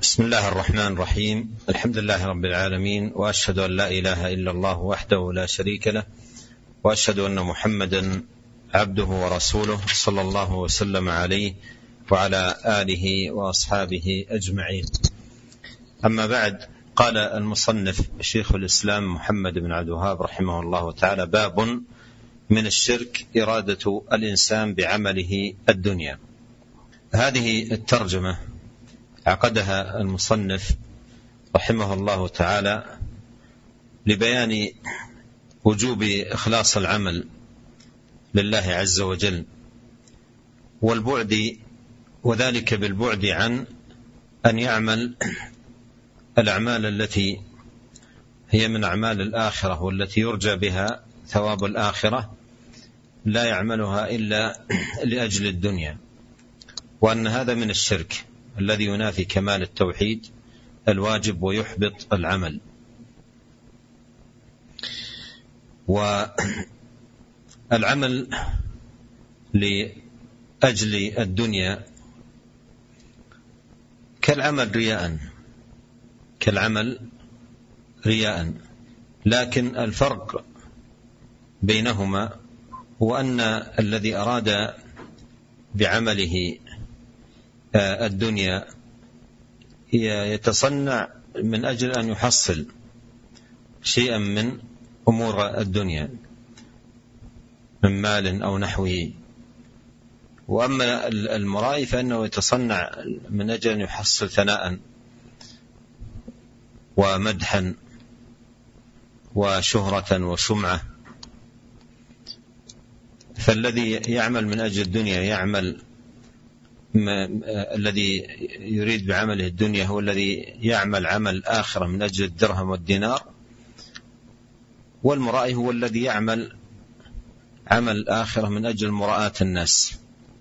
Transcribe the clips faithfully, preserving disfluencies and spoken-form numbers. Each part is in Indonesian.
بسم الله الرحمن الرحيم. الحمد لله رب العالمين، وأشهد أن لا إله إلا الله وحده لا شريك له، وأشهد أن محمدا عبده ورسوله صلى الله وسلم عليه وعلى آله وأصحابه أجمعين. أما بعد، قال المصنف شيخ الإسلام محمد بن عبد الوهاب رحمه الله تعالى: باب من الشرك إرادة الإنسان بعمله الدنيا. هذه الترجمة عقدها المصنف رحمه الله تعالى لبيان وجوب إخلاص العمل لله عز وجل، والبعد وذلك بالبعد عن أن يعمل الأعمال التي هي من أعمال الآخرة والتي يرجى بها ثواب الآخرة، لا يعملها إلا لأجل الدنيا، وأن هذا من الشرك الذي ينافي كمال التوحيد الواجب ويحبط العمل. والعمل لأجل الدنيا كالعمل رياء كالعمل رياء لكن الفرق بينهما هو أن الذي أراد بعمله الدنيا يتصنع من أجل أن يحصل شيئا من أمور الدنيا من مال أو نحوه، وأما المرائي فإنه يتصنع من أجل أن يحصل ثناء ومدحا وشهرة وسمعة. فالذي يعمل من أجل الدنيا يعمل الذي يريد بعمله الدنيا هو الذي يعمل عمل آخرة من أجل الدرهم والدينار، والمرائي هو الذي يعمل عمل آخرة من أجل مراءة الناس.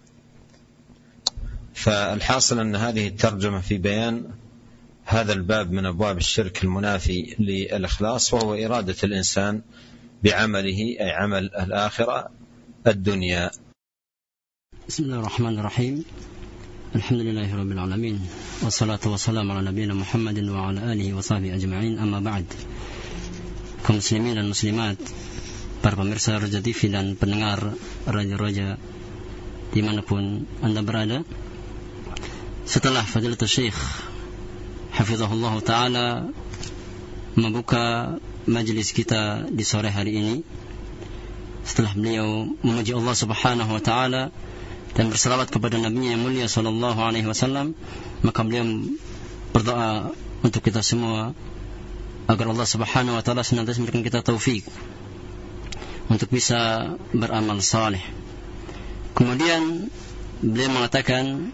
فالحاصل أن هذه الترجمة في بيان هذا الباب من أبواب الشرك المنافي للإخلاص، وهو إرادة الإنسان بعمله أي عمل الآخرة الدنيا. بسم الله الرحمن الرحيم. الحمد لله رب العالمين، والصلاة والسلام على نبينا محمد وعلى آله وصحبه أجمعين. Amma ba'd. Kaum muslimin dan muslimat, para pemirsa Raja T V dan pendengar Raja-Raja dimanapun Anda berada, setelah Fadilatul Syekh Hafizahullah Ta'ala membuka majlis kita di sore hari ini, setelah beliau memuji Allah Subhanahu Wa Ta'ala dan berselawat kepada Nabi-Nya yang mulia sallallahu alaihi wasallam, maka beliau berdoa untuk kita semua agar Allah Subhanahu wa taala senantiasa memberikan kita taufik untuk bisa beramal saleh. Kemudian beliau mengatakan,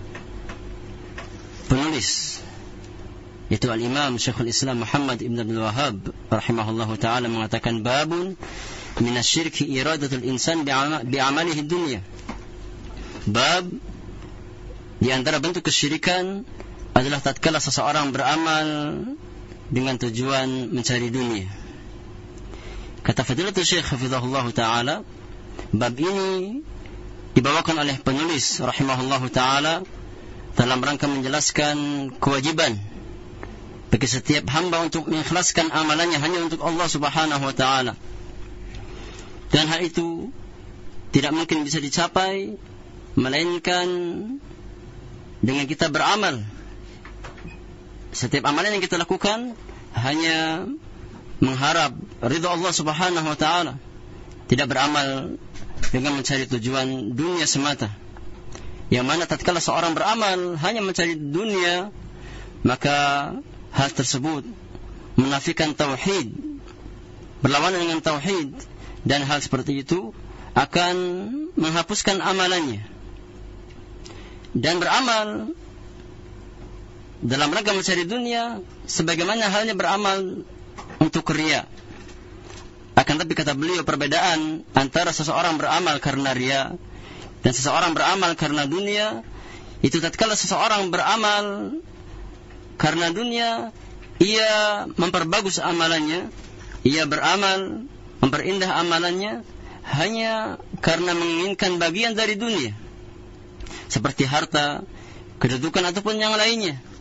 penulis yaitu Al-Imam Syekhul Islam Muhammad ibn Abdul Wahhab rahimahullahu taala mengatakan, babun minasyirki iradatul insan bi'amalihi dunya. Bab di antara bentuk kesyirikan adalah tatkala seseorang beramal dengan tujuan mencari dunia. Kata Fadilatul Syekh Hafizahullah Ta'ala, bab ini dibawakan oleh penulis rahimahullah ta'ala dalam rangka menjelaskan kewajiban bagi setiap hamba untuk mengikhlaskan amalannya hanya untuk Allah Subhanahu wa ta'ala, dan hal itu tidak mungkin bisa dicapai melainkan dengan kita beramal. Setiap amalan yang kita lakukan hanya mengharap ridha Allah Subhanahu wa ta'ala, tidak beramal dengan mencari tujuan dunia semata. Yang mana tatkala seorang beramal hanya mencari dunia, maka hal tersebut menafikan tauhid, berlawanan dengan tauhid, dan hal seperti itu akan menghapuskan amalannya. Dan beramal dalam rangka mencari dunia sebagaimana halnya beramal untuk riya. Akan tapi kata beliau, perbedaan antara seseorang beramal karena riya dan seseorang beramal karena dunia, itu tatkala seseorang beramal karena dunia, ia memperbagus amalannya, ia beramal memperindah amalannya hanya karena menginginkan bagian dari dunia, seperti harta, kedudukan ataupun yang lainnya.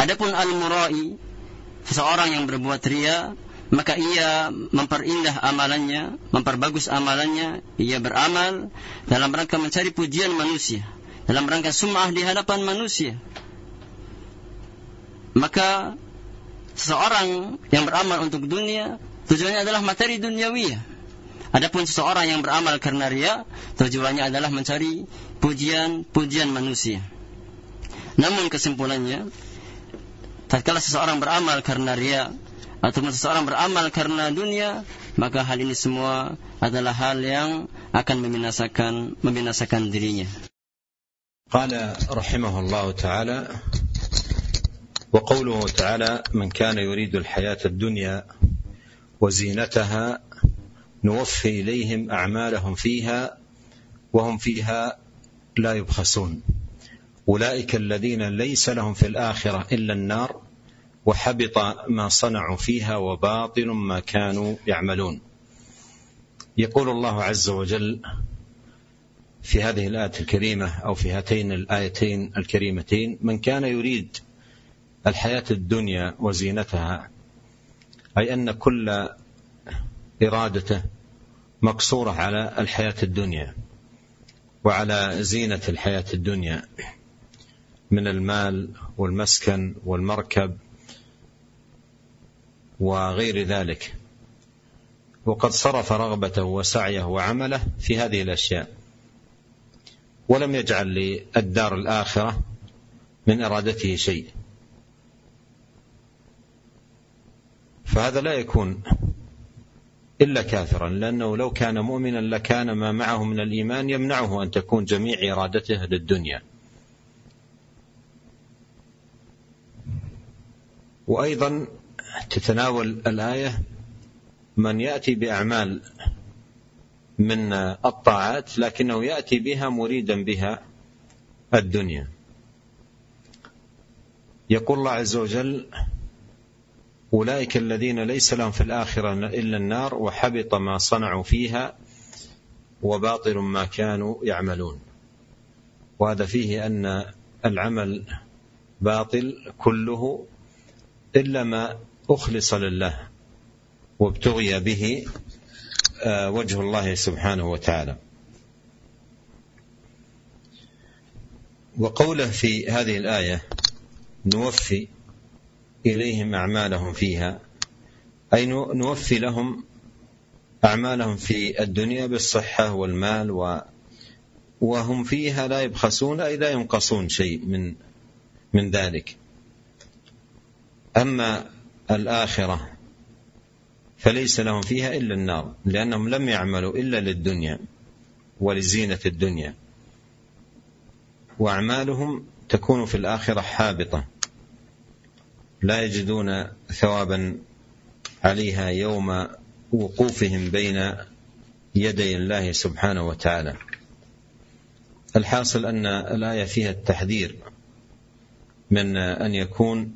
Adapun al-murai, seseorang yang berbuat riya, maka ia memperindah amalannya, memperbagus amalannya, ia beramal dalam rangka mencari pujian manusia, dalam rangka sum'ah di hadapan manusia. Maka seseorang yang beramal untuk dunia, tujuannya adalah materi duniawiyah. Adapun seseorang yang beramal karena riya, tujuannya adalah mencari pujian-pujian manusia. Namun kesimpulannya, tatkala seseorang beramal karena riya ataupun seseorang beramal karena dunia, maka hal ini semua adalah hal yang akan membinasakan membinasakan dirinya. Qala rahimahullahu ta'ala, wa qawluhu ta'ala, man kana yuridu al-hayata ad-dunya wa zinataha nuwaffi ilayhim a'malahum fiha wa hum fiha la yubkhasun ulaika alladhina laysa lahum fil akhirah illa an-nar وحبط ما صنعوا فيها وباطل ما كانوا يعملون. يقول الله عز وجل في هذه الآية الكريمة أو في هاتين الآيتين الكريمتين: من كان يريد الحياة الدنيا وزينتها، أي أن كل إرادته مقصورة على الحياة الدنيا وعلى زينة الحياة الدنيا من المال والمسكن والمركب وغير ذلك، وقد صرف رغبته وسعيه وعمله في هذه الأشياء، ولم يجعل للدار الآخرة من إرادته شيء، فهذا لا يكون إلا كافرا، لأنه لو كان مؤمنا لكان ما معه من الإيمان يمنعه أن تكون جميع إرادته للدنيا. وأيضا تتناول الآية من يأتي بأعمال من الطاعات لكنه يأتي بها مريدا بها الدنيا. يقول الله عز وجل: أولئك الذين ليس لهم في الآخرة إلا النار وحبط ما صنعوا فيها وباطل ما كانوا يعملون. وهذا فيه أن العمل باطل كله إلا ما أخلص لله وابتغي به وجه الله سبحانه وتعالى. وقوله في هذه الآية: نوفي إليهم أعمالهم فيها، أي نوفي لهم أعمالهم في الدنيا بالصحة والمال و وهم فيها لا يبخسون، أي لا ينقصون شيء من من ذلك. أما الآخرة فليس لهم فيها إلا النار، لأنهم لم يعملوا إلا للدنيا ولزينة الدنيا، وأعمالهم تكون في الآخرة حابطة، لا يجدون ثوابا عليها يوم وقوفهم بين يدي الله سبحانه وتعالى. الحاصل أن الآية فيها التحذير من أن يكون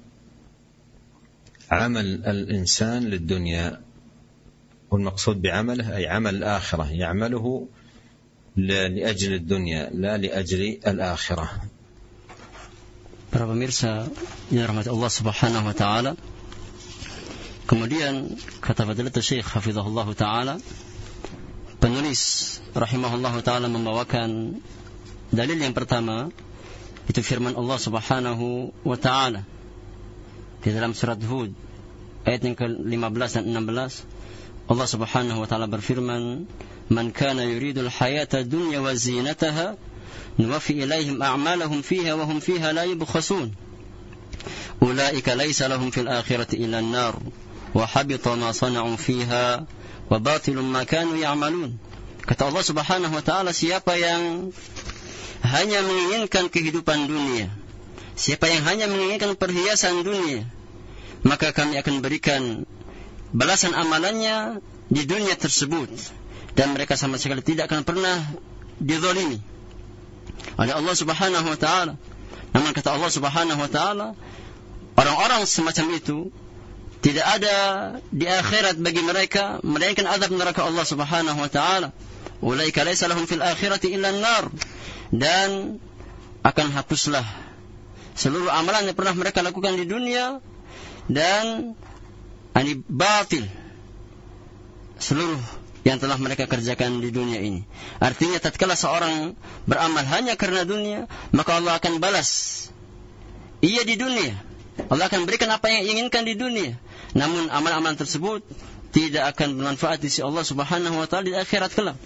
عمل الإنسان للدنيا، والمقصود بعمله أي عمل الآخرة، يعمله لأجل الدنيا لا لأجل الآخرة. Para pemirsa yang dirahmati Allah Subhanahu wa taala, kemudian kata Fadilatul Syekh hafizahullah taala, penulis rahimahullah taala membawakan dalil yang pertama, itu firman Allah Subhanahu wa taala di dalam surat Hud ayat yang ke lima belas dan enam belas. Allah Subhanahu wa taala berfirman: "Man kana yuridul hayata dunya wa zinataha nuwaffi ilaihim a'malahum fiha wa hum fiha la yubkhasun ulaika laysa lahum fil akhirati illa an-nar wa habita ma sana'u fiha wa batilun ma kanu ya'malun." Kata Allah Subhanahu wa taala, siapa yang hanya menginginkan kehidupan dunia, siapa yang hanya menginginkan perhiasan dunia, maka kami akan berikan balasan amalannya di dunia tersebut, dan mereka sama sekali tidak akan pernah dizalimi oleh Allah Subhanahu wa taala. Namun kata Allah Subhanahu wa taala, orang-orang semacam itu tidak ada di akhirat bagi mereka melainkan azab neraka Allah Subhanahu wa taala. Ulaika laysa lahum fil akhirati illa an-nar, dan akan hapuslah seluruh amalan yang pernah mereka lakukan di dunia dan ani batil seluruh yang telah mereka kerjakan di dunia ini. Artinya tatkala seorang beramal hanya karena dunia, maka Allah akan balas ia di dunia. Allah akan berikan apa yang inginkan di dunia. Namun amal-amalan tersebut tidak akan bermanfaat di sisi Allah Subhanahu wa taala di akhirat kelak.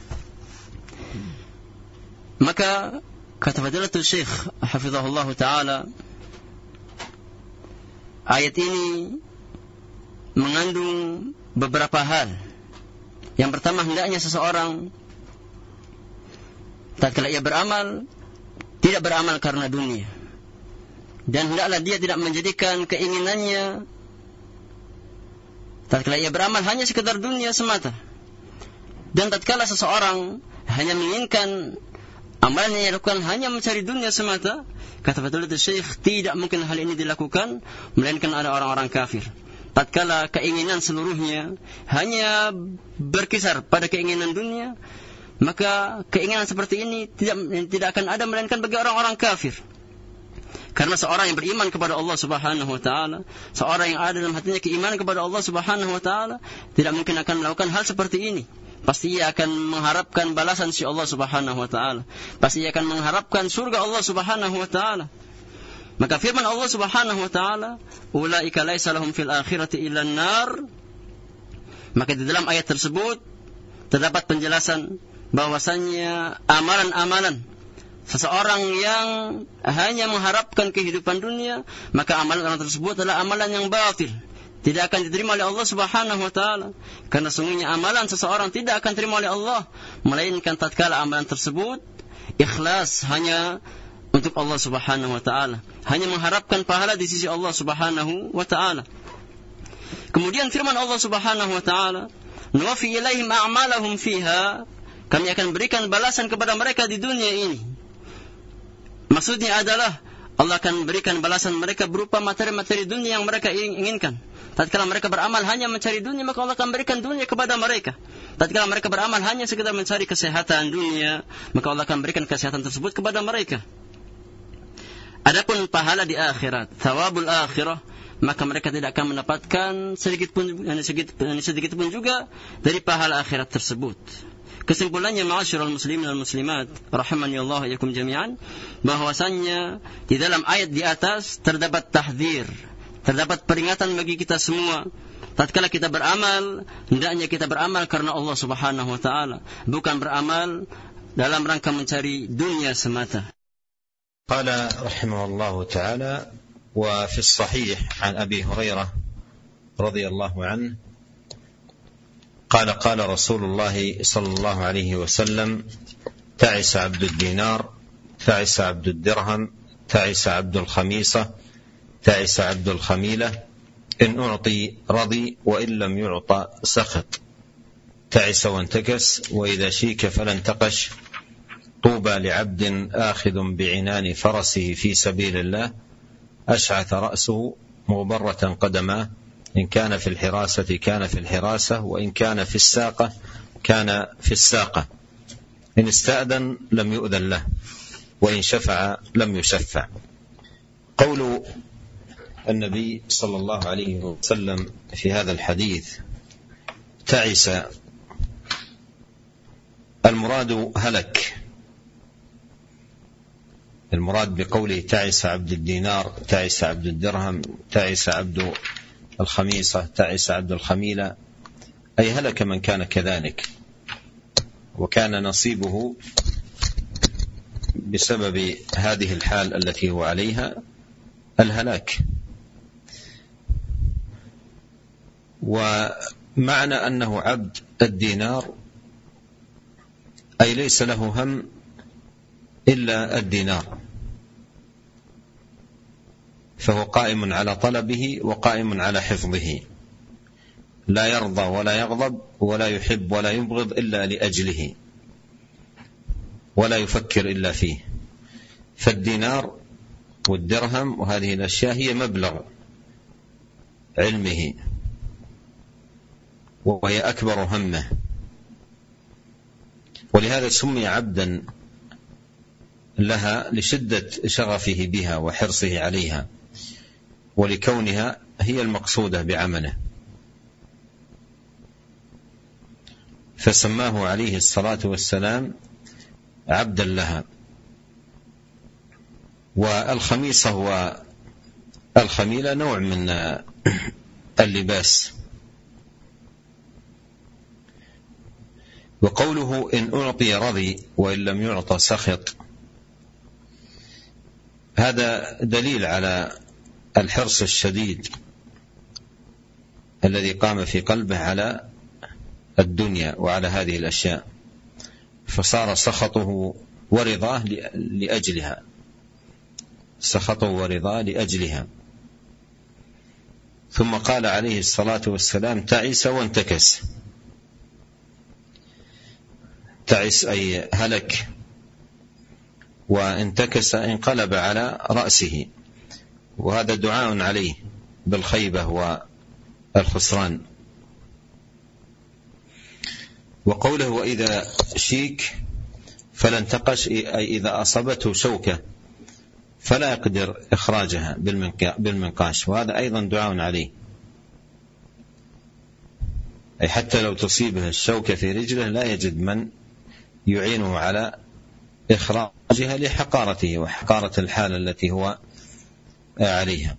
Maka kata Fadilatul Syekh hafizahullah taala, ayat ini mengandung beberapa hal. Yang pertama, hendaknya seseorang tatkala ia beramal tidak beramal karena dunia, dan hendaklah dia tidak menjadikan keinginannya tatkala ia beramal hanya sekedar dunia semata. Dan tatkala seseorang hanya menginginkan amalan yang dilakukan hanya mencari dunia semata, kata Fadilatul Syekh, tidak mungkin hal ini dilakukan melainkan ada orang-orang kafir. Tatkala keinginan seluruhnya hanya berkisar pada keinginan dunia, maka keinginan seperti ini tidak tidak akan ada melainkan bagi orang-orang kafir. Karena seorang yang beriman kepada Allah Subhanahu wa taala, seorang yang ada dalam hatinya keimanan kepada Allah Subhanahu wa taala, tidak mungkin akan melakukan hal seperti ini. Pasti ia akan mengharapkan balasan si Allah Subhanahu wa taala. Pasti ia akan mengharapkan surga Allah Subhanahu wa taala. Maka firman Allah Subhanahu wa taala, "Ulaika laisa lahum fil akhirati illa an-nar." Maka di dalam ayat tersebut terdapat penjelasan bahwasannya amalan-amalan seseorang yang hanya mengharapkan kehidupan dunia, maka amalan orang tersebut adalah amalan yang batil, tidak akan diterima oleh Allah Subhanahu wa taala. Karena sungguhnya amalan seseorang tidak akan diterima oleh Allah melainkan tatkala amalan tersebut ikhlas hanya untuk Allah Subhanahu wa taala, hanya mengharapkan pahala di sisi Allah Subhanahu wa taala. Kemudian firman Allah Subhanahu wa taala, "Nuwaffi ilaihim a'malahum fiha." Kami akan berikan balasan kepada mereka di dunia ini. Maksudnya adalah Allah akan berikan balasan mereka berupa materi-materi dunia yang mereka inginkan. Tatkala mereka beramal hanya mencari dunia, maka Allah akan berikan dunia kepada mereka. Tatkala mereka beramal hanya sekedar mencari kesehatan dunia, maka Allah akan berikan kesehatan tersebut kepada mereka. Adapun pahala di akhirat, thawabul akhirah, maka mereka tidak akan mendapatkan sedikit pun sedikit, sedikit pun juga dari pahala akhirat tersebut. Kesimpulannya, ma'asyiral muslimin dan muslimat rahimani Allah wa iyyakum jami'an, bahwasannya di dalam ayat di atas terdapat tahdzir, terdapat peringatan bagi kita semua. Tatkala kita beramal, hendaknya kita beramal karena Allah Subhanahu wa taala, bukan beramal dalam rangka mencari dunia semata. Qala rahimahullahu taala, wa fi sahih an Abi Hurairah radhiyallahu anhu قال قال رسول الله صلى الله عليه وسلم: تعس عبد الدينار، تعس عبد الدرهم، تعس عبد الخميصة، تعس عبد الخميلة، إن أعطي رضي وإن لم يعطى سخط، تعس وانتكس وإذا شيك فلا انتقش، طوبى لعبد آخذ بعنان فرسه في سبيل الله، أشعث رأسه مغبرة قدماه، إن كان في الحراسة كان في الحراسة، وإن كان في الساقة كان في الساقة، إن استأذن لم يؤذن له، وإن شفع لم يشفع. قول النبي صلى الله عليه وسلم في هذا الحديث تعس، المراد هلك. المراد بقوله تعس عبد الدينار، تعس عبد الدرهم، تعس عبد الخميصة، تعس عبد الخميلة، أي هلك من كان كذلك، وكان نصيبه بسبب هذه الحال التي هو عليها الهلاك. ومعنى أنه عبد الدينار أي ليس له هم إلا الدينار، فهو قائم على طلبه وقائم على حفظه، لا يرضى ولا يغضب ولا يحب ولا يبغض إلا لأجله، ولا يفكر إلا فيه. فالدينار والدرهم وهذه الأشياء هي مبلغ علمه وهي أكبر همه، ولهذا سمي عبدا لها لشدة شغفه بها وحرصه عليها ولكونها هي المقصودة بعمله، فسماه عليه الصلاة والسلام عبدا لها. والخميصة والخميلة نوع من اللباس. وقوله إن أعطي رضي وإن لم يعطى سخط، هذا دليل على الحرص الشديد الذي قام في قلبه على الدنيا وعلى هذه الأشياء، فصار سخطه ورضاه لأجلها، سخطه ورضاه لأجلها. ثم قال عليه الصلاة والسلام تعس وانتكس. تعس أي هلك، وانتكس انقلب على رأسه، وهذا دعاء عليه بالخيبة والخسران. وقوله وإذا شيك فلا انتقش، أي إذا أصابته شوكة فلا يقدر إخراجها بالمنقاش، وهذا أيضا دعاء عليه، أي حتى لو تصيبه الشوكة في رجله لا يجد من يعينه على إخراجها لحقارته وحقارة الحالة التي هو عليها.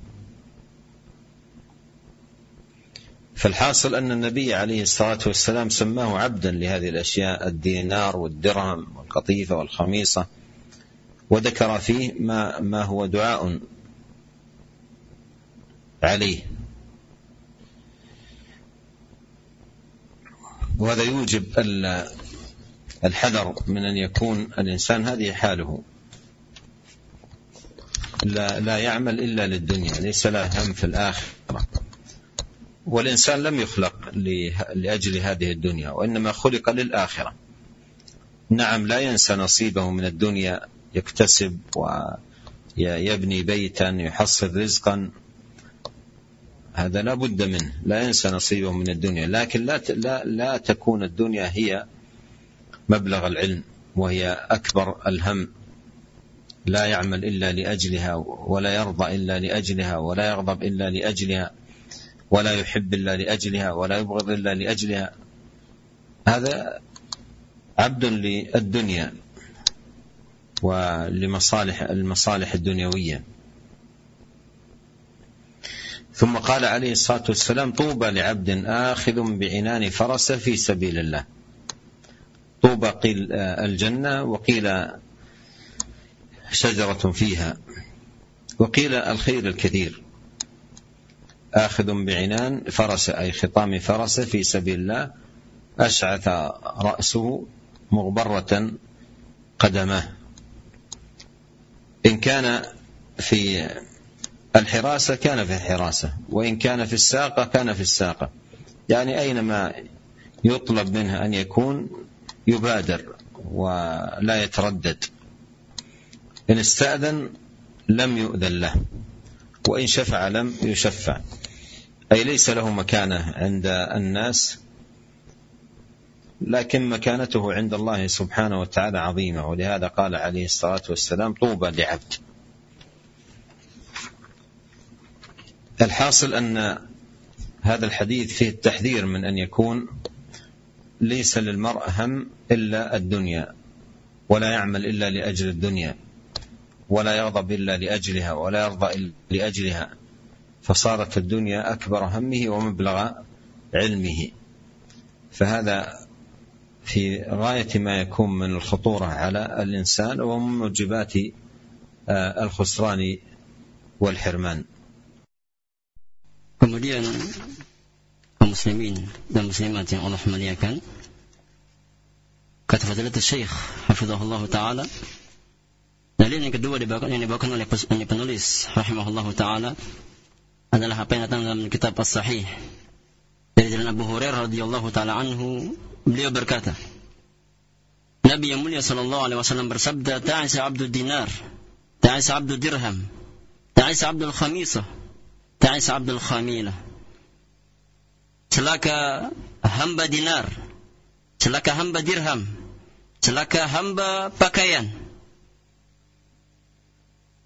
فالحاصل أن النبي عليه الصلاة والسلام سماه عبدا لهذه الأشياء، الدينار والدرهم والقطيفة والخميصة، وذكر فيه ما, ما هو دعاء عليه. وهذا يوجب الحذر من أن يكون الإنسان هذه حاله، لا, لا يعمل إلا للدنيا، ليس له هم في الآخرة. والإنسان لم يخلق لأجل هذه الدنيا، وإنما خلق للآخرة. نعم لا ينسى نصيبه من الدنيا، يكتسب ويبني بيتا يحصل رزقا، هذا لا بد منه، لا ينسى نصيبه من الدنيا، لكن لا, لا, لا تكون الدنيا هي مبلغ العلم وهي أكبر الهم. لا يعمل إلا لأجلها، ولا يرضى إلا لأجلها، ولا يغضب إلا لأجلها، ولا يحب إلا لأجلها، ولا يبغض إلا لأجلها. هذا عبد للدنيا ولمصالح المصالح الدنيوية. ثم قال عليه الصلاة والسلام طوبى لعبد آخذ بعنان فرسه في سبيل الله. طوبى قيل الجنة، وقيل شجرة فيها، وقيل الخير الكثير. آخذ بعنان فرسه أي خطام فرسه في سبيل الله، أشعث رأسه مغبرة قدمه. إن كان في الحراسة كان في الحراسة، وإن كان في الساقة كان في الساقة، يعني أينما يطلب منه أن يكون يبادر ولا يتردد. إن استأذن لم يؤذن له، وإن شفع لم يشفع، أي ليس له مكانة عند الناس، لكن مكانته عند الله سبحانه وتعالى عظيمة. ولهذا قال عليه الصلاة والسلام طوبى لعبد. الحاصل أن هذا الحديث فيه التحذير من أن يكون ليس للمرء هم إلا الدنيا، ولا يعمل إلا لأجل الدنيا، ولا يغضب إلا لأجلها، ولا يرضى إلا لأجلها، فصارت الدنيا أكبر همه ومبلغ علمه. فهذا في غاية ما يكون من الخطورة على الإنسان ومن موجبات الخسران والحرمان. Kemudian kaum muslimin dan muslimat yang Allah muliakan, kata Fadilatul Syekh hafizahullah taala, dalil yang kedua dibawakan yang dibawakan oleh penulis rahimahullah taala adalah apa yang datang dalam kitab As-Sahih dari jalan Abu Hurairah radhiyallahu taala anhu. Beliau berkata, Nabi yang mulia sallallahu alaihi wasallam bersabda, ta'isa abdud dinar, ta'isa abdud dirham, ta'isa abdul khamisah, ta'isa abdul khamilah. Celaka hamba dinar, celaka hamba dirham, celaka hamba pakaian,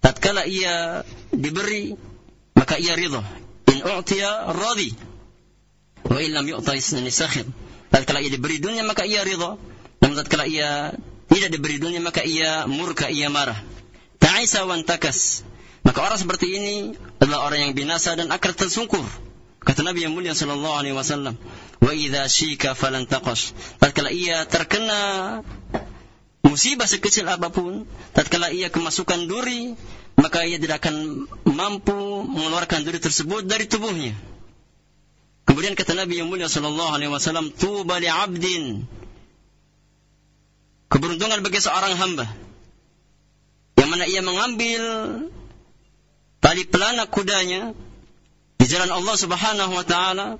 tatkala ia diberi maka ia ridha. In u'tiya radhi wa in lam yu'ta sakhir. Tatkala ia diberi dunia maka ia ridha, namun tatkala ia tidak diberi dunia maka ia murka, ia marah. Ta'isa wa antakas. Maka orang seperti ini adalah orang yang binasa dan akan tersungkur. Kata Nabi yang mulia sallallahu alaihi wasallam, wa idza syika falan taqash. Tatkala ia terkena musibah sekecil apapun, tatkala ia kemasukan duri, maka ia tidak akan mampu mengeluarkan duri tersebut dari tubuhnya. Kemudian kata Nabi yang mulia sallallahu alaihi wasallam, tuba li 'abdin. Keberuntungan bagi seorang hamba yang mana ia mengambil tali pelana kudanya di jalan Allah Subhanahu wa taala,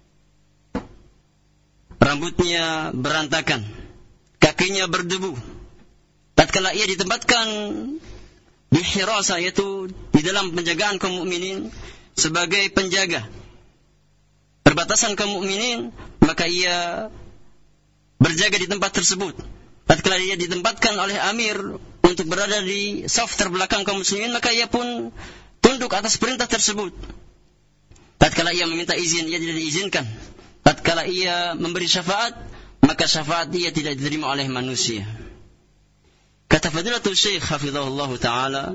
rambutnya berantakan, kakinya berdebu. Tatkala ia ditempatkan di hirasa, yaitu di dalam penjagaan kaum mukminin sebagai penjaga perbatasan kaum mukminin, maka ia berjaga di tempat tersebut. Tatkala ia ditempatkan oleh amir untuk berada di saf terbelakang kaum muslimin, maka ia pun tunduk atas perintah tersebut. Tatkala ia meminta izin, ia tidak diizinkan. Tatkala ia memberi syafaat, maka syafaat ia tidak diterima oleh manusia. Kata Fadilatul Syekh hafizahullah ta'ala,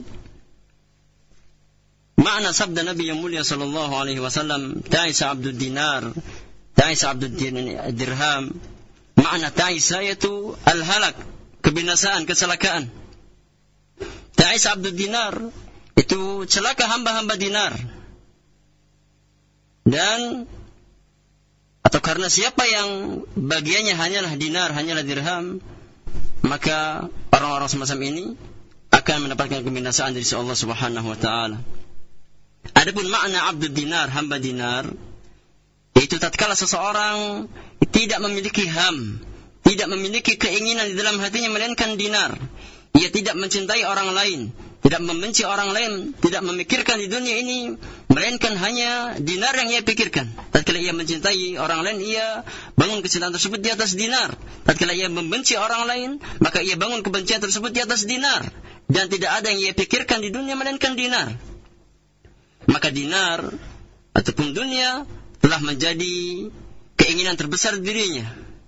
makna sabda Nabi yang mulia sallallahu alaihi wasallam, ta'isa abdud dinar, ta'isa abdud dirham. Makna ta'isa yaitu al-halak, kebinasaan, kecelakaan. Ta'isa abdud dinar itu celaka hamba-hamba dinar. Dan atau karena siapa yang bagiannya hanyalah dinar, hanyalah dirham, maka orang-orang semacam ini akan mendapatkan kebinasaan dari Allah Subhanahu wa taala. Adapun makna abdud dinar, hamba dinar, yaitu tatkala seseorang tidak memiliki ham, tidak memiliki keinginan di dalam hatinya melainkan dinar. Ia tidak mencintai orang lain, tidak membenci orang lain, tidak memikirkan di dunia ini melainkan hanya dinar yang ia pikirkan. Tatkala ia mencintai orang lain, ia bangun kecintaan tersebut di atas dinar. Tatkala ia membenci orang lain, maka ia bangun kebencian tersebut di atas dinar. Dan tidak ada yang ia pikirkan di dunia melainkan dinar. Maka dinar ataupun dunia telah menjadi keinginan terbesar dirinya.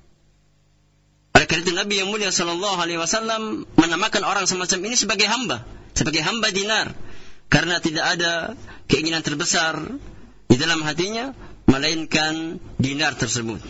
Oleh karena itu Nabi yang mulia sallallahu alaihi wasallam menamakan orang semacam ini sebagai hamba, sebagai hamba dinar, karena tidak ada keinginan terbesar di dalam hatinya melainkan dinar tersebut.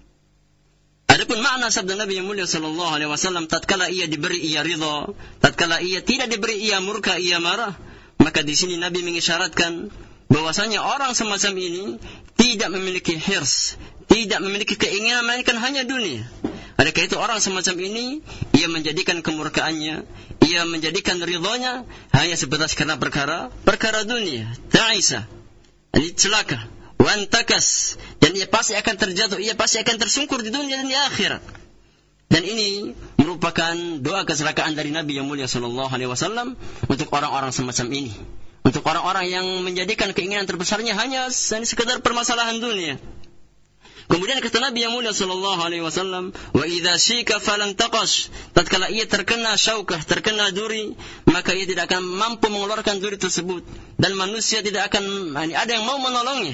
Adapun makna sabda Nabi yang mulia sallallahu alaihi wasallam, tatkala ia diberi ia ridha, tatkala ia tidak diberi ia murka, ia marah, maka di sini Nabi mengisyaratkan bahwasanya orang semacam ini tidak memiliki hirs, tidak memiliki keinginan melainkan hanya dunia. Oleh karena itu orang semacam ini ia menjadikan kemurkaannya, ia menjadikan ridhonya hanya sebatas karena perkara perkara dunia. Ta'isa, ini celaka, wantakas, dan ia pasti akan terjatuh, ia pasti akan tersungkur di dunia dan di akhirat. Dan ini merupakan doa kecelakaan dari Nabi yang mulia sallallahu alaihi wasallam untuk orang-orang semacam ini, untuk orang-orang yang menjadikan keinginan terbesarnya hanya sekedar permasalahan dunia. Kemudian kata Nabi yang mulia sallallahu alaihi wasallam, wa idza syika falan taqash. Tatkala ia terkena syaukah, terkena duri, maka ia tidak akan mampu mengeluarkan duri tersebut, dan manusia tidak akan ada yang mau menolongnya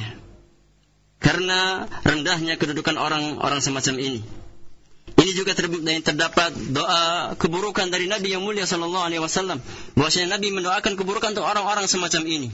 karena rendahnya kedudukan orang-orang semacam ini. Ini juga terdapat doa keburukan dari Nabi yang mulia sallallahu alaihi wasallam, bahwasanya Nabi mendoakan keburukan untuk orang-orang semacam ini.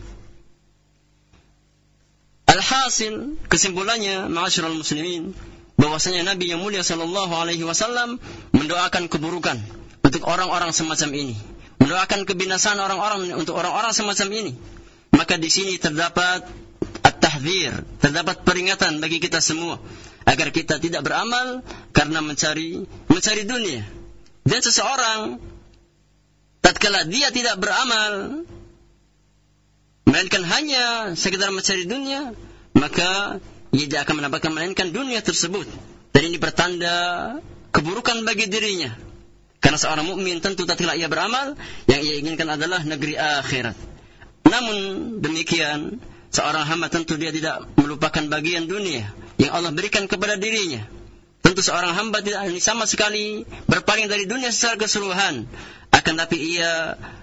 Alhasil, kesimpulannya, ma'asyiral muslimin, bahwasanya Nabi yang mulia sallallahu alaihi wasallam mendoakan keburukan untuk orang-orang semacam ini, mendoakan kebinasaan orang-orang untuk orang-orang semacam ini. Maka di sini terdapat at-tahdzir, terdapat peringatan bagi kita semua agar kita tidak beramal karena mencari mencari dunia. Dan seseorang tatkala dia tidak beramal melainkan hanya sekedar mencari dunia, maka ia tidak akan mendapatkan melainkan dunia tersebut. Dan ini pertanda keburukan bagi dirinya. Karena seorang mukmin tentu tatkala ia beramal, yang ia inginkan adalah negeri akhirat. Namun demikian, seorang hamba tentu dia tidak melupakan bagian dunia yang Allah berikan kepada dirinya. Tentu seorang hamba tidak sama sekali berpaling dari dunia secara keseluruhan, akan tapi ia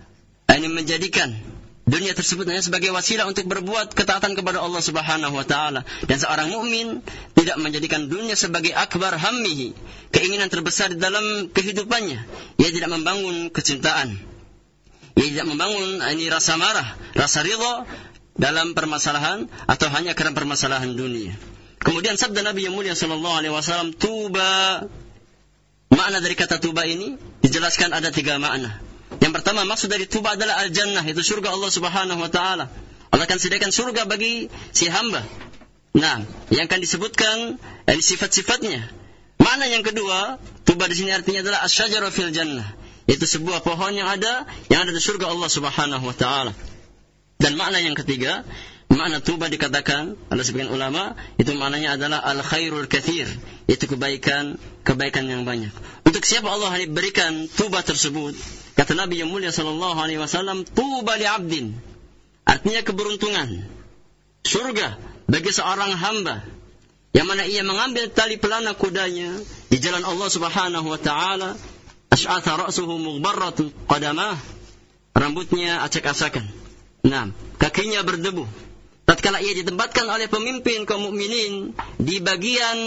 ini menjadikan dunia tersebut hanya sebagai wasilah untuk berbuat ketaatan kepada Allah Subhanahu wa taala. Dan seorang mukmin tidak menjadikan dunia sebagai akbar hammihi, keinginan terbesar di dalam kehidupannya. Ia tidak membangun kecintaan. Ia tidak membangun ini rasa marah, rasa ridha dalam permasalahan atau hanya karena permasalahan dunia. Kemudian sabda Nabi yang mulia sallallahu alaihi wasallam, tuba. Makna dari kata tuba ini dijelaskan ada tiga makna. Yang pertama, maksud dari tuba adalah al-jannah, itu surga Allah Subhanahu wa taala. Allah akan sediakan surga bagi si hamba. Nah, yang akan disebutkan eh, sifat-sifatnya. Makna yang kedua, tuba di sini artinya adalah asy-syajaru fil jannah, itu sebuah pohon yang ada yang ada di surga Allah Subhanahu wa taala. Dan makna yang ketiga, makna tuba dikatakan oleh sebagian ulama, itu maknanya adalah al-khairul katsir, itu kebaikan kebaikan yang banyak. Untuk siapa Allah berikan tuba tersebut, kata Nabi yang mulia sallallahu alaihi wasallam, tuba li 'abdin, artinya keberuntungan, surga bagi seorang hamba yang mana ia mengambil tali pelana kudanya di jalan Allah Subhanahu wa taala, asy'atha ra'suhu mughbarratun qadamah, rambutnya acak-acakan. Nah, kakinya berdebu. Tatkala ia ditempatkan oleh pemimpin kaum mukminin di bagian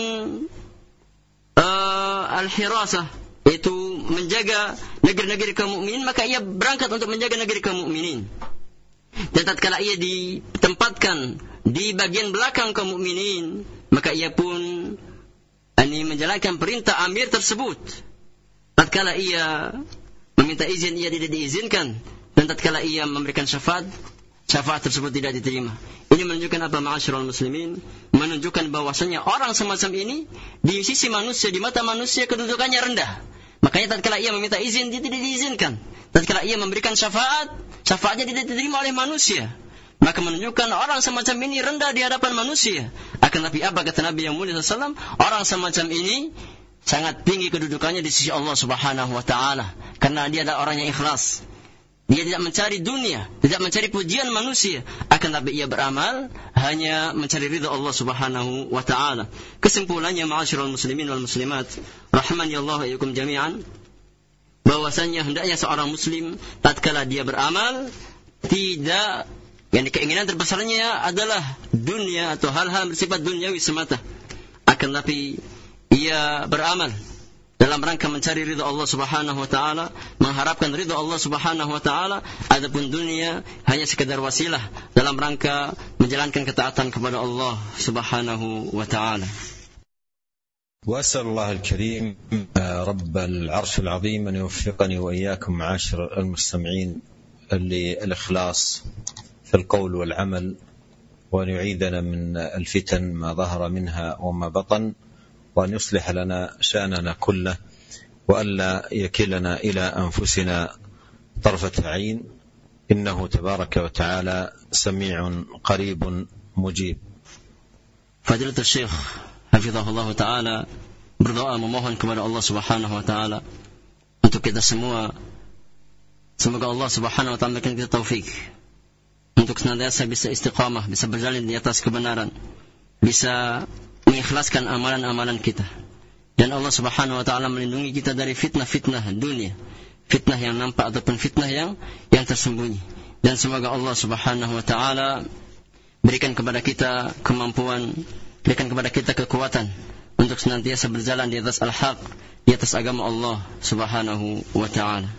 uh, al-hirasah, yaitu menjaga negeri-negeri kaum mukminin, maka ia berangkat untuk menjaga negeri kaum mukminin. Dan tatkala ia ditempatkan di bagian belakang kaum mukminin, maka ia pun ini menjalankan perintah amir tersebut. Tatkala ia meminta izin, ia tidak diizinkan. Dan tatkala ia memberikan syafaat, syafaat tersebut tidak diterima. Ini menunjukkan apa, ma'asyiral muslimin? Menunjukkan bahwasanya orang semacam ini di sisi manusia, di mata manusia kedudukannya rendah. Makanya tatkala ia meminta izin, dia tidak diizinkan. Tatkala ia memberikan syafaat, syafaatnya tidak diterima oleh manusia. Maka menunjukkan orang semacam ini rendah di hadapan manusia. Akan tapi apa kata Nabi yang mulia sallallahu alaihi wasallam? Orang semacam ini sangat tinggi kedudukannya di sisi Allah Subhanahu wa taala, karena dia adalah orang yang ikhlas. Dia tidak mencari dunia, tidak mencari pujian manusia, akan tapi ia beramal hanya mencari ridha Allah Subhanahu wa taala. Kesimpulannya, ma'asyiral muslimin wal muslimat, rahmani Allah wa iyyakum jami'an, bahwasanya hendaknya seorang muslim tatkala dia beramal, tidak, yang keinginan terbesarnya adalah dunia atau hal-hal bersifat duniawi semata, akan tapi ia beramal dalam rangka mencari ridha Allah Subhanahu wa taala, mengharapkan ridha Allah Subhanahu wa taala. Adapun dunia hanya sekedar wasilah dalam rangka menjalankan ketaatan kepada Allah Subhanahu wa taala. وأسأل الله الكريم رب العرش العظيم أن يوفقني وإياكم معاشر المستمعين للإخلاص في القول والعمل، وأن يعيذنا من الفتن ما ظهر منها وما بطن، وأن يصلح لنا شأننا كله، وألا يكلنا إلى أنفسنا طرفة عين، إنه تبارك وتعالى سميع قريب مجيب. فضيلة الشيخ hafizahullah ta'ala berdoa memohon kepada Allah Subhanahu wa ta'ala untuk kita semua, semoga Allah Subhanahu wa ta'ala memberikan kita taufik untuk senantiasa bisa istiqamah, bisa berjalan di atas kebenaran, bisa mengikhlaskan amalan-amalan kita, dan Allah Subhanahu wa taala melindungi kita dari fitnah-fitnah dunia, fitnah yang nampak ataupun fitnah yang yang tersembunyi. Dan semoga Allah Subhanahu wa taala berikan kepada kita kemampuan, berikan kepada kita kekuatan untuk senantiasa berjalan di atas al-haq, di atas agama Allah Subhanahu wa taala.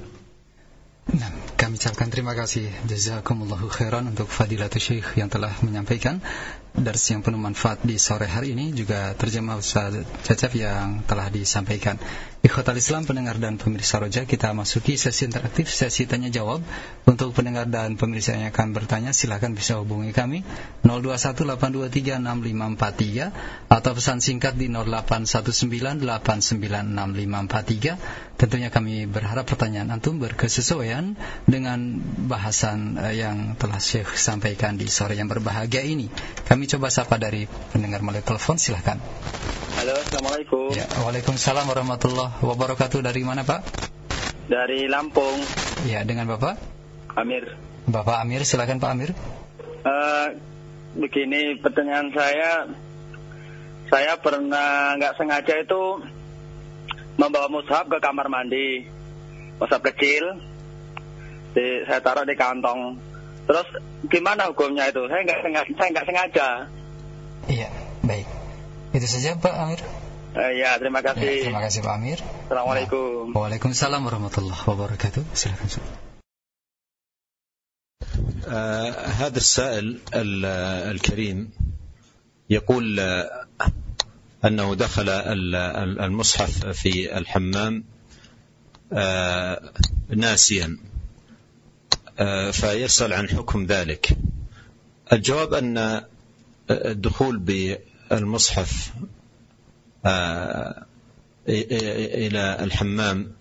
Nah, kami ucapkan terima kasih, jazakumullahu khairan, untuk Fadilatul Syekh yang telah menyampaikan dars yang penuh manfaat di sore hari ini, juga terjemah Ustaz Cecep yang telah disampaikan. Ikhwatal Islam, pendengar dan pemirsa Roja, kita masuki sesi interaktif, sesi tanya jawab. Untuk pendengar dan pemirsa yang akan bertanya, silakan bisa hubungi kami nol dua satu delapan dua tiga enam lima empat tiga atau pesan singkat di nol delapan satu sembilan delapan sembilan enam lima empat tiga. Tentunya kami berharap pertanyaan antum berkesesuaian dengan bahasan yang telah Syekh sampaikan di sore yang berbahagia ini. Kami coba sapa dari pendengar melalui telepon, silahkan. Halo, assalamualaikum. Ya, waalaikumsalam warahmatullahi wabarakatuh. Dari mana, Pak? Dari Lampung. Ya, dengan Bapak? Amir. Bapak Amir, silakan Pak Amir. Uh, begini pertanyaan saya, saya pernah nggak sengaja itu membawa mushaf ke kamar mandi, mushaf kecil. di, saya taruh di kantong. Terus gimana hukumnya itu? Saya nggak sengaja, saya nggak sengaja. Iya, baik. Itu saja Pak Amir. Uh, ya, terima kasih. Ya, terima kasih Pak Amir. Assalamualaikum. Nah, waalaikumsalam warahmatullahi wabarakatuh. Silakan. آه هذا السائل الكريم يقول آه أنه دخل المصحف في الحمام آه ناسيا، آه فيسأل عن حكم ذلك. الجواب أن الدخول بالمصحف آه إلى الحمام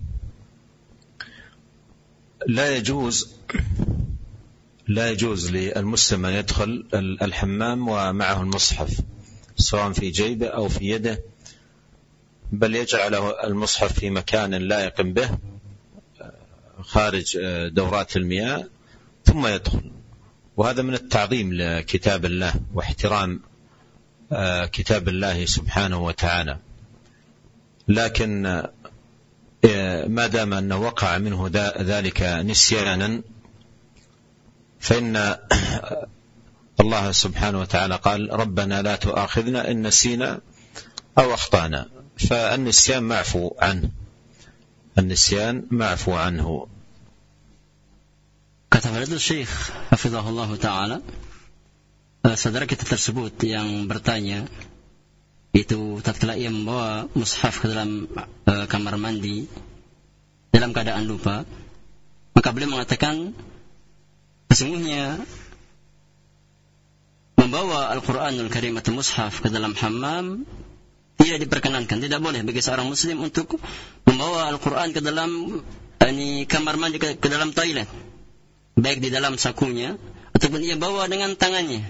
لا يجوز لا يجوز للمسلم أن يدخل الحمام ومعه المصحف سواء في جيبه أو في يده، بل يجعل المصحف في مكان لائق به خارج دورات المياه ثم يدخل، وهذا من التعظيم لكتاب الله واحترام كتاب الله سبحانه وتعالى. لكن ما دام أنه وقع منه ذلك نسيانا فإن الله سبحانه وتعالى قال ربنا لا تؤاخذنا إن نسينا أو أخطأنا، فالنسيان معفو عنه، النسيان معفو عنه. Kata Fadilatul Syekh hafizahullah taala, saudara kita tersebut yang bertanya itu tatkala ia membawa mushaf ke dalam uh, kamar mandi dalam keadaan lupa, maka beliau mengatakan sesungguhnya membawa Al-Quranul Karim atau mushaf ke dalam hammam tidak diperkenankan, tidak boleh bagi seorang muslim untuk membawa Al-Quran ke dalam ini, kamar mandi, ke, ke dalam toilet, baik di dalam sakunya ataupun ia bawa dengan tangannya.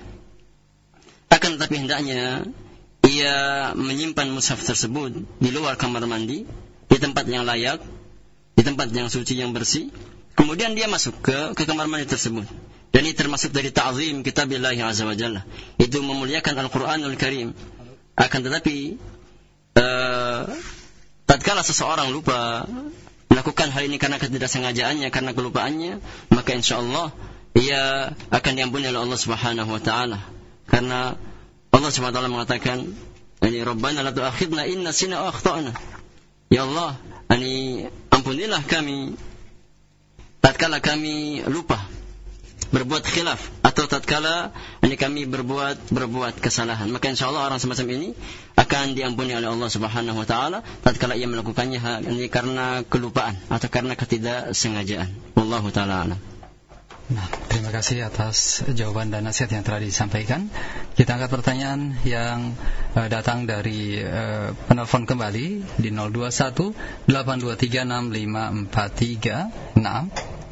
Akan tetapi hendaknya ia menyimpan mushaf tersebut di luar kamar mandi, di tempat yang layak, di tempat yang suci, yang bersih. Kemudian dia masuk ke, ke kamar mandi tersebut. Dan ini termasuk dari ta'zim kitabillah azza wa jalla, itu memuliakan Al-Quranul Karim. Akan tetapi uh, tatkala seseorang lupa melakukan hal ini karena ketidaksengajaannya, karena kelupaannya, maka insyaallah ia akan diampuni oleh Allah Subhanahu wa taala. Karena Allah Subhanahu wa taala mengatakan, "Ani Rabbana la tu'akhidna in nasina aw akhtana." Ya Allah, ani ampunilah kami tatkala kami lupa berbuat khilaf atau tatkala ini kami berbuat berbuat kesalahan. Maka insyaallah orang semacam ini akan diampuni oleh Allah Subhanahu wa taala tatkala ia melakukannya ini karena kelupaan atau karena ketidaksengajaan. Wallahu taala a'lam. Nah, terima kasih atas jawaban dan nasihat yang telah disampaikan. Kita angkat pertanyaan yang uh, datang dari uh, penelpon kembali di nol dua satu delapan dua tiga enam lima empat tiga enam.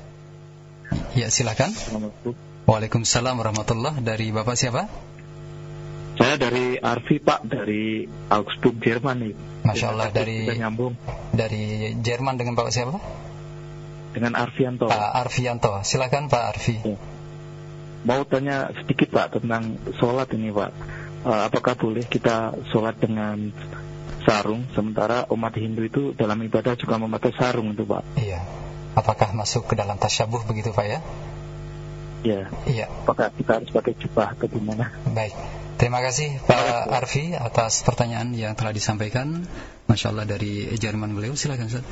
Ya, silakan. Waalaikumsalam warahmatullahi. Dari Bapak siapa? Saya dari Arfi, Pak, dari Augsburg, Jerman nih. Masya Allah, dari nyambung. Dari Jerman dengan Bapak siapa? Dengan Arfianto. Pak Arfianto, silakan Pak Arfi. Ya. Mau tanya sedikit Pak tentang sholat ini Pak. Uh, apakah boleh kita sholat dengan sarung, sementara umat Hindu itu dalam ibadah juga memakai sarung itu Pak? Iya. Apakah masuk ke dalam tasyabuh begitu Pak ya? Iya. Iya. Apakah kita harus pakai jubah atau gimana? Baik. Terima kasih Pak Arfi atas pertanyaan yang telah disampaikan. Masya Allah dari Jerman beliau. Silakan Ustaz.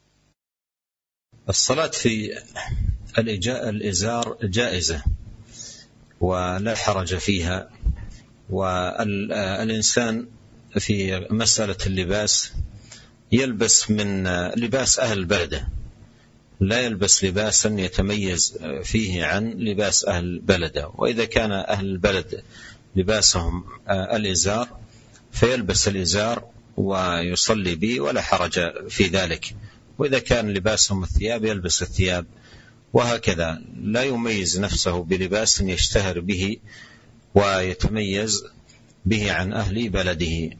الصلاة في الإزار جائزة ولا حرج فيها، والإنسان في مسألة اللباس يلبس من لباس أهل بلده، لا يلبس لباسا يتميز فيه عن لباس أهل بلده. وإذا كان أهل البلد لباسهم الإزار فيلبس الإزار ويصلي به ولا حرج في ذلك، وإذا كان لباسهم الثياب يلبس الثياب، وهكذا لا يميز نفسه بلباس يشتهر به ويتميز به عن أهل بلده.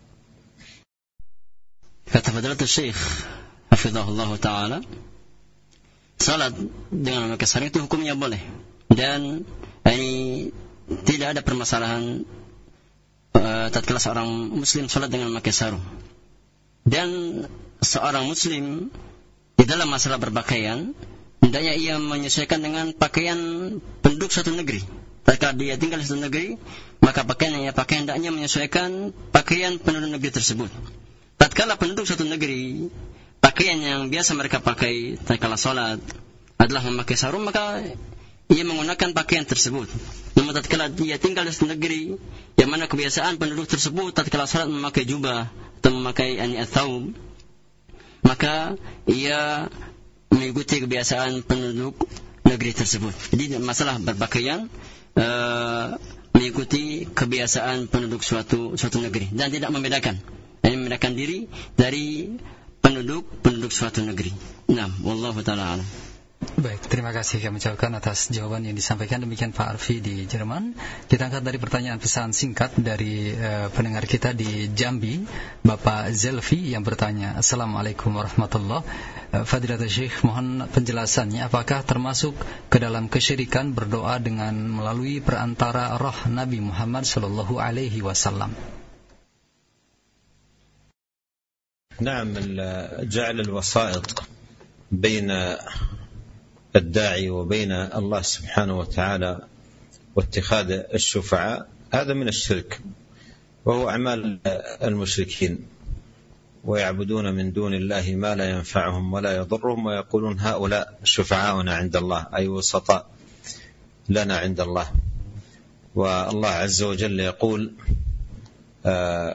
Kata Fadilatul Syekh hafizahullah taala, salat dengan memakai sarung itu hukumnya boleh, dan ini tidak ada permasalahan uh, tatkala seorang muslim salat dengan memakai sarung. Dan seorang muslim di dalam masalah berpakaian hendaknya ia menyesuaikan dengan pakaian penduduk suatu negeri. Tatkala dia tinggal di suatu negeri, maka pakaian yang ia pakai hendaknya menyesuaikan pakaian penduduk negeri tersebut. Tatkala penduduk suatu negeri, pakaian yang biasa mereka pakai tatkala salat adalah memakai sarung, maka ia menggunakan pakaian tersebut. Namun tatkala dia tinggal di suatu negeri yang mana kebiasaan penduduk tersebut tatkala salat memakai jubah atau memakai ani athaub, maka ia mengikuti kebiasaan penduduk negeri tersebut. Jadi masalah berpakaian uh, mengikuti kebiasaan penduduk suatu suatu negeri dan tidak membedakan, ini membedakan diri dari penduduk penduduk suatu negeri. Nah, wallahu taala a'lam. Baik, terima kasih kami ucapkan atas jawaban yang disampaikan. Demikian Pak Arfi di Jerman. Kita angkat dari pertanyaan pesan singkat dari uh, pendengar kita di Jambi, Bapak Zelfi yang bertanya, Assalamualaikum warahmatullahi wabarakatuh. Fadilatul Syekh, mohon penjelasannya, apakah termasuk ke dalam kesyirikan berdoa dengan melalui perantara roh Nabi Muhammad sallallahu alaihi wasallam? نعم، جعل الوسائط بين الداعي وبين الله سبحانه وتعالى واتخاذ الشفعاء هذا من الشرك، وهو أعمال المشركين، ويعبدون من دون الله ما لا ينفعهم ولا يضرهم، ويقولون هؤلاء شفعاؤنا عند الله، أي وسطاء لنا عند الله. والله عز وجل يقول آه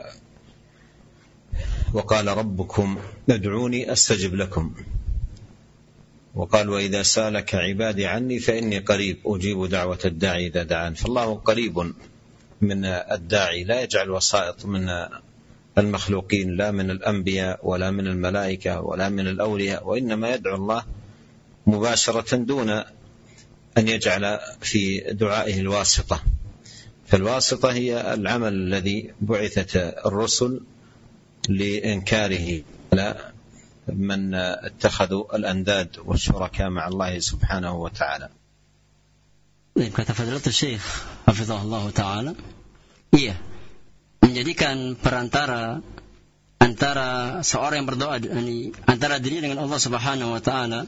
وقال ربكم ادعوني أستجب لكم، وقال وإذا سألك عبادي عني فإني قريب أجيب دعوة الداعي إذا دعان. فالله قريب من الداعي، لا يجعل وسائط من المخلوقين، لا من الأنبياء ولا من الملائكة ولا من الأولياء، وإنما يدعو الله مباشرة دون أن يجعل في دعائه الواسطة. فالواسطة هي العمل الذي بعثت الرسل لإنكاره على من اتخذوا الأنداد والشركاء مع الله سبحانه وتعالى. Kata Fadilatul Syekh hafizahullah taala, iya, menjadikan perantara antara seorang yang berdoa, yani antara dirinya dengan Allah Subhanahu wa taala,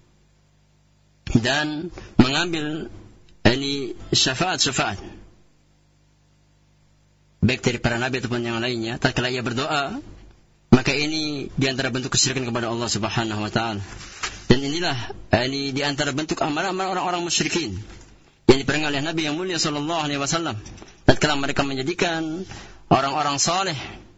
dan mengambil yani syafaat-syafaat baik dari para nabi ataupun yang lainnya tatkala ia berdoa, maka ini di antara bentuk kesyirikan kepada Allah Subhanahu wa taala. Dan inilah ini di antara bentuk amalan-amalan orang-orang musyrikin yang diperingatkan oleh Nabi yang mulia sallallahu alaihi wasallam tatkala mereka menjadikan orang-orang saleh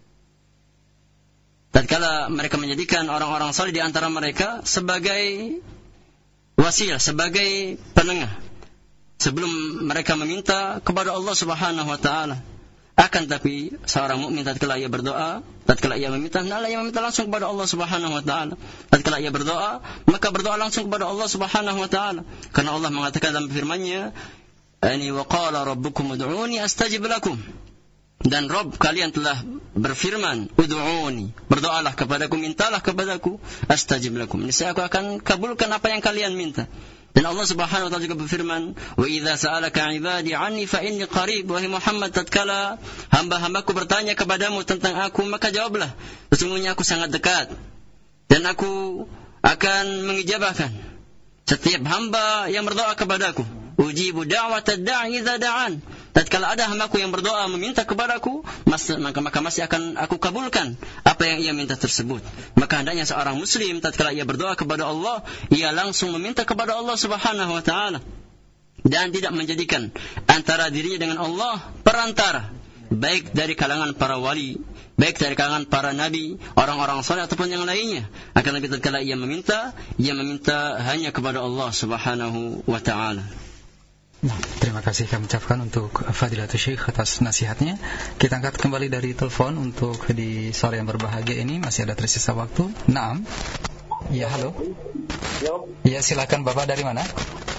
tatkala mereka menjadikan orang-orang saleh di antara mereka sebagai wasilah, sebagai penengah sebelum mereka meminta kepada Allah Subhanahu wa taala. Akan tapi seorang mukmin tatkala ia berdoa, tatkala ia meminta, hendaklah ia meminta langsung kepada Allah Subhanahu wa taala. Tatkala ia berdoa, maka berdoa langsung kepada Allah Subhanahu wa taala. Karena Allah mengatakan dalam firman-Nya, "Ani wa qala rabbukum ud'uni astajib lakum." Dan Rabb kalian telah berfirman, "Ud'uni." Berdoalah kepadaku, mintalah kepadaku, astajib lakum. Niscaya aku akan kabulkan apa yang kalian minta. Dan Allah Subhanahu wa taala juga berfirman, "Wa idza sa'alaka 'ibadi 'anni fa inni qarib." Wahai Muhammad, tatkala hamba-hambaku bertanya kepadamu tentang aku, maka jawablah, sesungguhnya aku sangat dekat dan aku akan mengijabahkan setiap hamba yang berdoa kepadaku. Ujibu da'watad da'i idza da'an. Tatkala ada hambaku yang berdoa meminta kepadaku, maka, maka masih akan aku kabulkan apa yang ia minta tersebut. Maka hendaknya seorang muslim tatkala ia berdoa kepada Allah, ia langsung meminta kepada Allah Subhanahu wa taala dan tidak menjadikan antara dirinya dengan Allah perantara, baik dari kalangan para wali, baik dari kalangan para nabi, orang-orang saleh ataupun yang lainnya. Akan tetapi tatkala ia meminta, ia meminta hanya kepada Allah Subhanahu wa taala. Nah, terima kasih kami ucapkan untuk Fadilatul Syekh atas nasihatnya. Kita angkat kembali dari telepon untuk di sore yang berbahagia ini, masih ada tersisa waktu. Naam. Ya, halo. Halo. Ya, silakan Bapak, dari mana?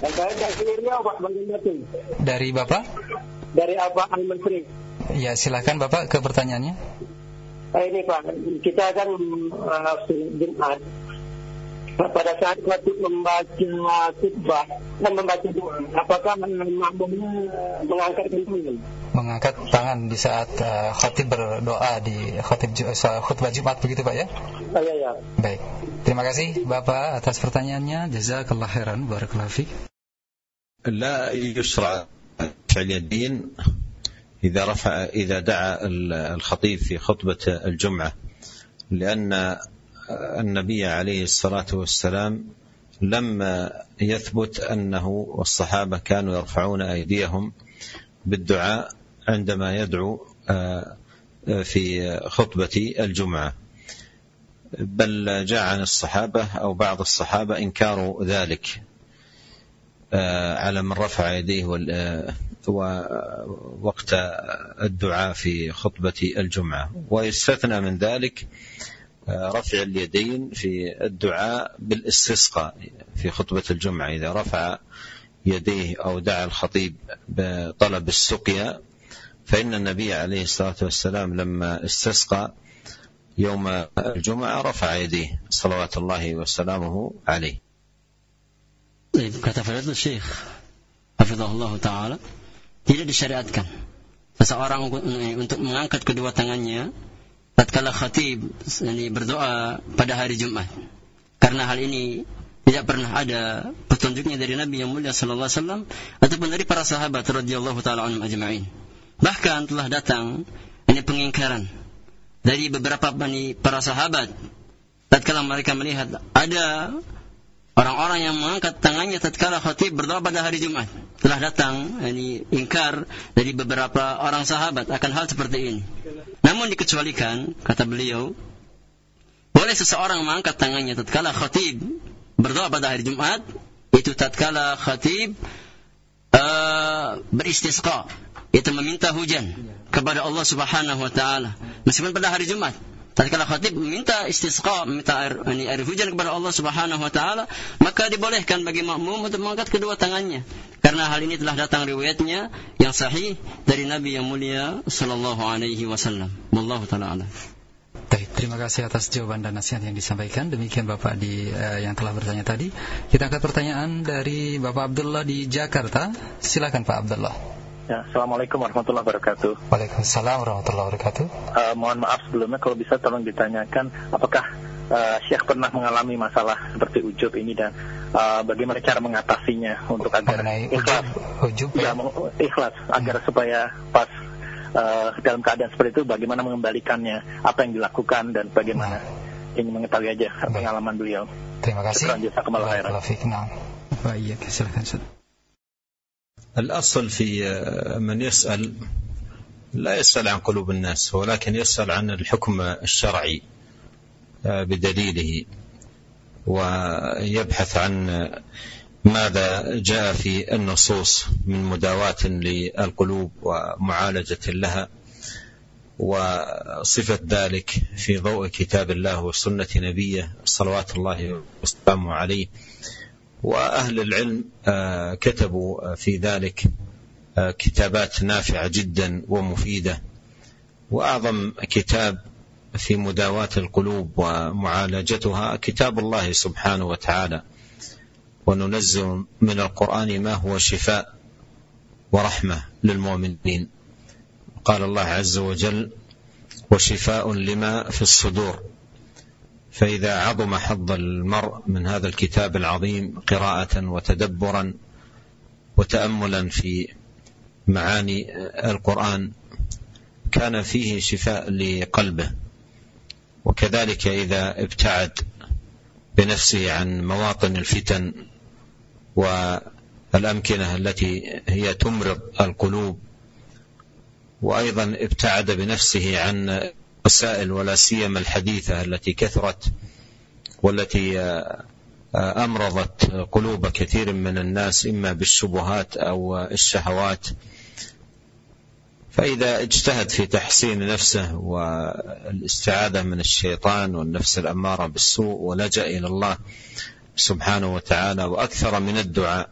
Dari Bapak? Dari Abah Al-Masri. Ya, silakan Bapak ke pertanyaannya. Ini Pak, kita kan uh, Jumat pada saat waktu membaca khutbah dan membaca doa, apakah makmumnya mengangkat tangan? Mengangkat tangan di saat uh, khatib berdoa di khatib khutbah Jumat begitu Pak ya? Oh, ya, ya. Baik. Terima kasih Bapak atas pertanyaannya. Jazakallah khairan, barakallahu fiik. لا يشرع رفع اليدين إذا رفع إذا دعا الخطيب في خطبة الجمعة، لأن النبي عليه الصلاة والسلام لما يثبت أنه والصحابة كانوا يرفعون أيديهم بالدعاء عندما يدعو في خطبة الجمعة، بل جاء عن الصحابة أو بعض الصحابة إنكار ذلك على من رفع يديه وقت الدعاء في خطبة الجمعة. ويستثنى من ذلك رفع اليدين في الدعاء بالاستسقاء في خطبة الجمعة، إذا رفع يديه أو دعا الخطيب بطلب السقيا، فإن النبي عليه الصلاة والسلام لما استسقى يوم الجمعة رفع يديه صلوات الله وسلامه عليه. Kata Fadilatul Syekh hafizahullah ta'ala, tidak disyariatkan seseorang untuk mengangkat kedua tangannya tatkala khatib ini berdoa pada hari Jumat, karena hal ini tidak pernah ada petunjuknya dari Nabi yang mulia sallallahu alaihi wasallam ataupun dari para sahabat radhiyallahu ta'ala anhum ajma'in. Bahkan telah datang ini pengingkaran dari beberapa para sahabat tatkala mereka melihat ada orang-orang yang mengangkat tangannya tatkala khatib berdoa pada hari Jumat. Telah datang ini ingkar dari beberapa orang sahabat akan hal seperti ini. Namun dikecualikan, kata beliau, boleh seseorang mengangkat tangannya tatkala khatib berdoa pada hari Jumat, itu tatkala khatib uh, beristisqa, itu meminta hujan kepada Allah Subhanahu wa taala, meskipun pada hari Jumat. Tatkala khatib meminta istisqa, meminta air, air hujan kepada Allah Subhanahu wa taala, maka dibolehkan bagi makmum untuk mengangkat kedua tangannya, karena hal ini telah datang riwayatnya yang sahih dari Nabi yang mulia sallallahu alaihi wasallam. Wallahu taala a'lam. Terima kasih atas jawaban dan nasihat yang disampaikan. Demikian Bapak di uh, yang telah bertanya tadi. Kita angkat pertanyaan dari Bapak Abdullah di Jakarta. Silakan Pak Abdullah. Ya, Assalamualaikum warahmatullahi wabarakatuh. Waalaikumsalam warahmatullahi wabarakatuh. Uh, mohon maaf sebelumnya, kalau bisa tolong ditanyakan apakah uh, Syekh pernah mengalami masalah seperti ujub ini dan uh, bagaimana cara mengatasinya untuk agar mengenai ikhlas, ujub, ujub, ya, ikhlas agar hmm. supaya pas uh, dalam keadaan seperti itu bagaimana mengembalikannya, apa yang dilakukan dan bagaimana. Hmm. Ingin mengetahui aja Baik. pengalaman beliau. Terima kasih. Syukran, Baik, silakan Ustaz. الأصل في من يسأل لا يسأل عن قلوب الناس، ولكن يسأل عن الحكم الشرعي بدليله، ويبحث عن ماذا جاء في النصوص من مداواة للقلوب ومعالجة لها، وصفة ذلك في ضوء كتاب الله وسنة نبيه صلوات الله وسلامه عليه. وأهل العلم كتبوا في ذلك كتابات نافعة جدا ومفيدة، وأعظم كتاب في مداواة القلوب ومعالجتها كتاب الله سبحانه وتعالى، وننزل من القرآن ما هو شفاء ورحمة للمؤمنين. قال الله عز وجل: وشفاء لما في الصدور. فإذا عظم حظ المرء من هذا الكتاب العظيم قراءة وتدبرا وتأملا في معاني القرآن كان فيه شفاء لقلبه. وكذلك إذا ابتعد بنفسه عن مواطن الفتن والأمكنة التي هي تمرض القلوب، وأيضا ابتعد بنفسه عن وسائل ولا سيما الحديثة التي كثرت والتي أمرضت قلوب كثير من الناس إما بالشبهات أو الشهوات. فإذا اجتهد في تحسين نفسه والاستعاذة من الشيطان والنفس الأمارة بالسوء ولجأ إلى الله سبحانه وتعالى وأكثر من الدعاء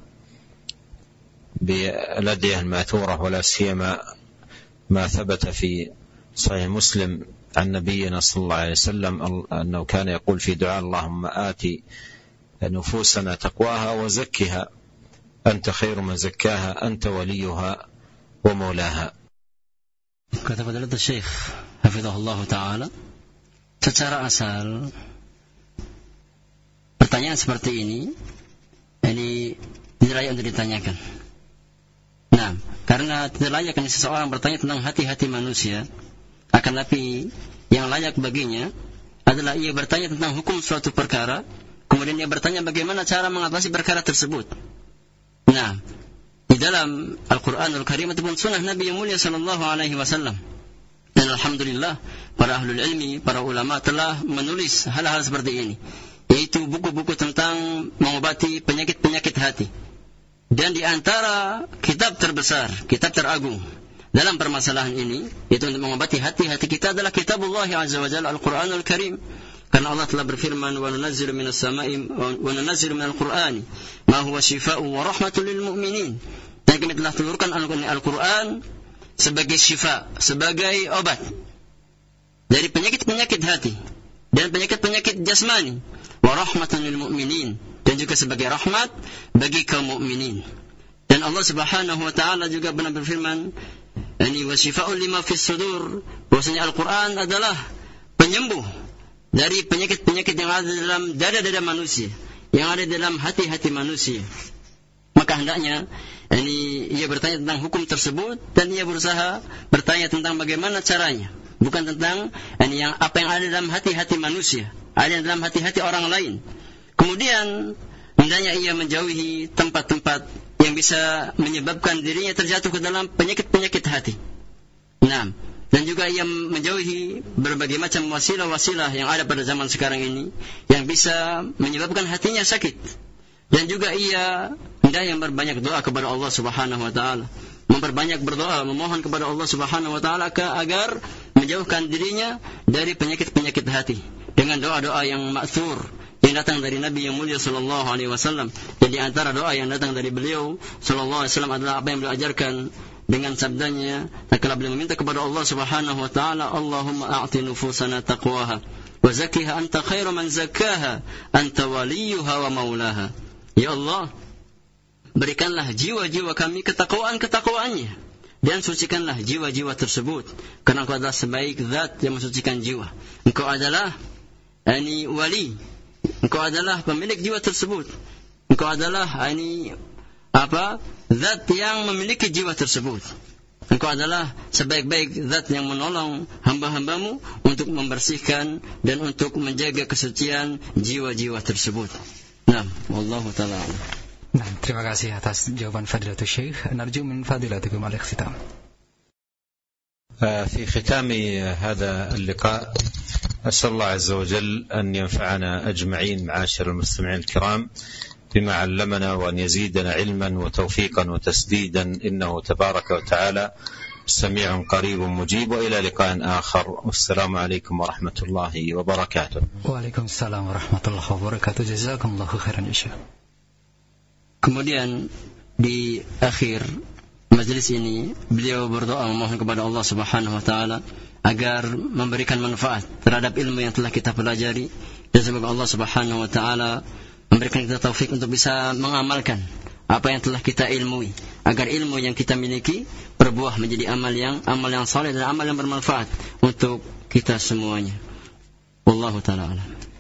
بالأدعية الماثورة ولا سيما ما ثبت في صحيح مسلم عن نبينا صلى الله عليه وسلم أنه كان يقول في دعاء: اللهم آتي نفوسنا تقواها وزكها أنت خير من زكاها أنت وليها ومولاها. Kata Fadilatul Syekh hafizahullah taala, secara asal pertanyaan seperti ini ini tidak layak untuk ditanyakan. Nah, karena tidak layak seseorang bertanya tentang hati-hati manusia, akan tapi yang layak baginya adalah ia bertanya tentang hukum suatu perkara, kemudian ia bertanya bagaimana cara mengatasi perkara tersebut. Nah, di dalam Al-Quranul Karim ataupun sunnah Nabi yang mulia sallallahu alaihi wasallam, dan alhamdulillah para ahlul ilmi, para ulama telah menulis hal-hal seperti ini, yaitu buku-buku tentang mengobati penyakit-penyakit hati. Dan di antara kitab terbesar, kitab teragung dalam permasalahan ini, yaitu untuk mengobati hati-hati kita, adalah kitabullah azza wa jalla, Al-Quranul Karim. Karena Allah telah berfirman, wa nunazzilu minas sama'i wa nunazzilu minal Qur'ani ma huwa shifaa'un wa rahmatun lil mu'minin. Dan kami telah turunkan Al-Quran sebagai syifa, sebagai obat dari penyakit-penyakit hati dan penyakit-penyakit jasmani, wa rahmatun lil mu'minin, dan juga sebagai rahmat bagi kaum mukminin. Dan Allah Subhanahu wa taala juga benar berfirman, "Ani wa shifaa'un lima fis sudur." Bahwasanya Al-Quran adalah penyembuh dari penyakit-penyakit yang ada dalam dada-dada manusia, yang ada dalam hati-hati manusia. Maka hendaknya ini ia bertanya tentang hukum tersebut, dan ia berusaha bertanya tentang bagaimana caranya, bukan tentang ini yang apa yang ada dalam hati-hati manusia, ada dalam hati-hati orang lain. Kemudian hendaknya ia menjauhi tempat-tempat yang bisa menyebabkan dirinya terjatuh ke dalam penyakit-penyakit hati. Nah, dan juga ia menjauhi berbagai macam wasilah-wasilah yang ada pada zaman sekarang ini yang bisa menyebabkan hatinya sakit. Dan juga ia hendaknya berbanyak doa kepada Allah Subhanahu wa taala, memperbanyak berdoa, memohon kepada Allah Subhanahu wa taala agar menjauhkan dirinya dari penyakit-penyakit hati dengan doa-doa yang ma'thur yang datang dari Nabi yang mulia sallallahu alaihi wasallam. Dan di antara doa yang datang dari beliau sallallahu alaihi wasallam adalah apa yang beliau ajarkan dengan sabdanya tatkala beliau meminta kepada Allah Subhanahu wa taala, Allahumma a'ti nufusana taqwaha wa zakkiha anta khairu man zakkaha anta waliyuha wa maulaha. Ya Allah, berikanlah jiwa-jiwa kami ketakwaan-ketakwaannya, dan sucikanlah jiwa-jiwa tersebut, karena Engkau adalah sebaik zat yang mensucikan jiwa. Engkau adalah ani wali, Engkau adalah pemilik jiwa tersebut, Engkau adalah ani apa zat yang memiliki jiwa tersebut. Engkau adalah sebaik-baik zat yang menolong hamba-hambamu untuk membersihkan dan untuk menjaga kesucian jiwa-jiwa tersebut. Nah, wallahu ta'ala. Nah, terima kasih atas jawaban Fadilatul Syekh. Narju min fadilatikum al-ikhtitam. في ختام هذا اللقاء أسأل الله عز وجل أن ينفعنا أجمعين معاشر المستمعين الكرام بما علمنا، وأن يزيدنا علما وتوفيقا وتسديدا، إنه تبارك وتعالى سميع قريب مجيب. وإلى لقاء آخر، والسلام عليكم ورحمة الله وبركاته. وعليكم السلام ورحمة الله وبركاته. جزاكم الله خيرا إن شاء الله. Kemudian di akhir majelis ini beliau berdoa memohon kepada Allah Subhanahu wa taala agar memberikan manfaat terhadap ilmu yang telah kita pelajari, dan semoga Allah Subhanahu wa taala memberikan kita taufik untuk bisa mengamalkan apa yang telah kita ilmui, agar ilmu yang kita miliki berbuah menjadi amal yang amal yang saleh dan amal yang bermanfaat untuk kita semuanya. Wallahu taala alam.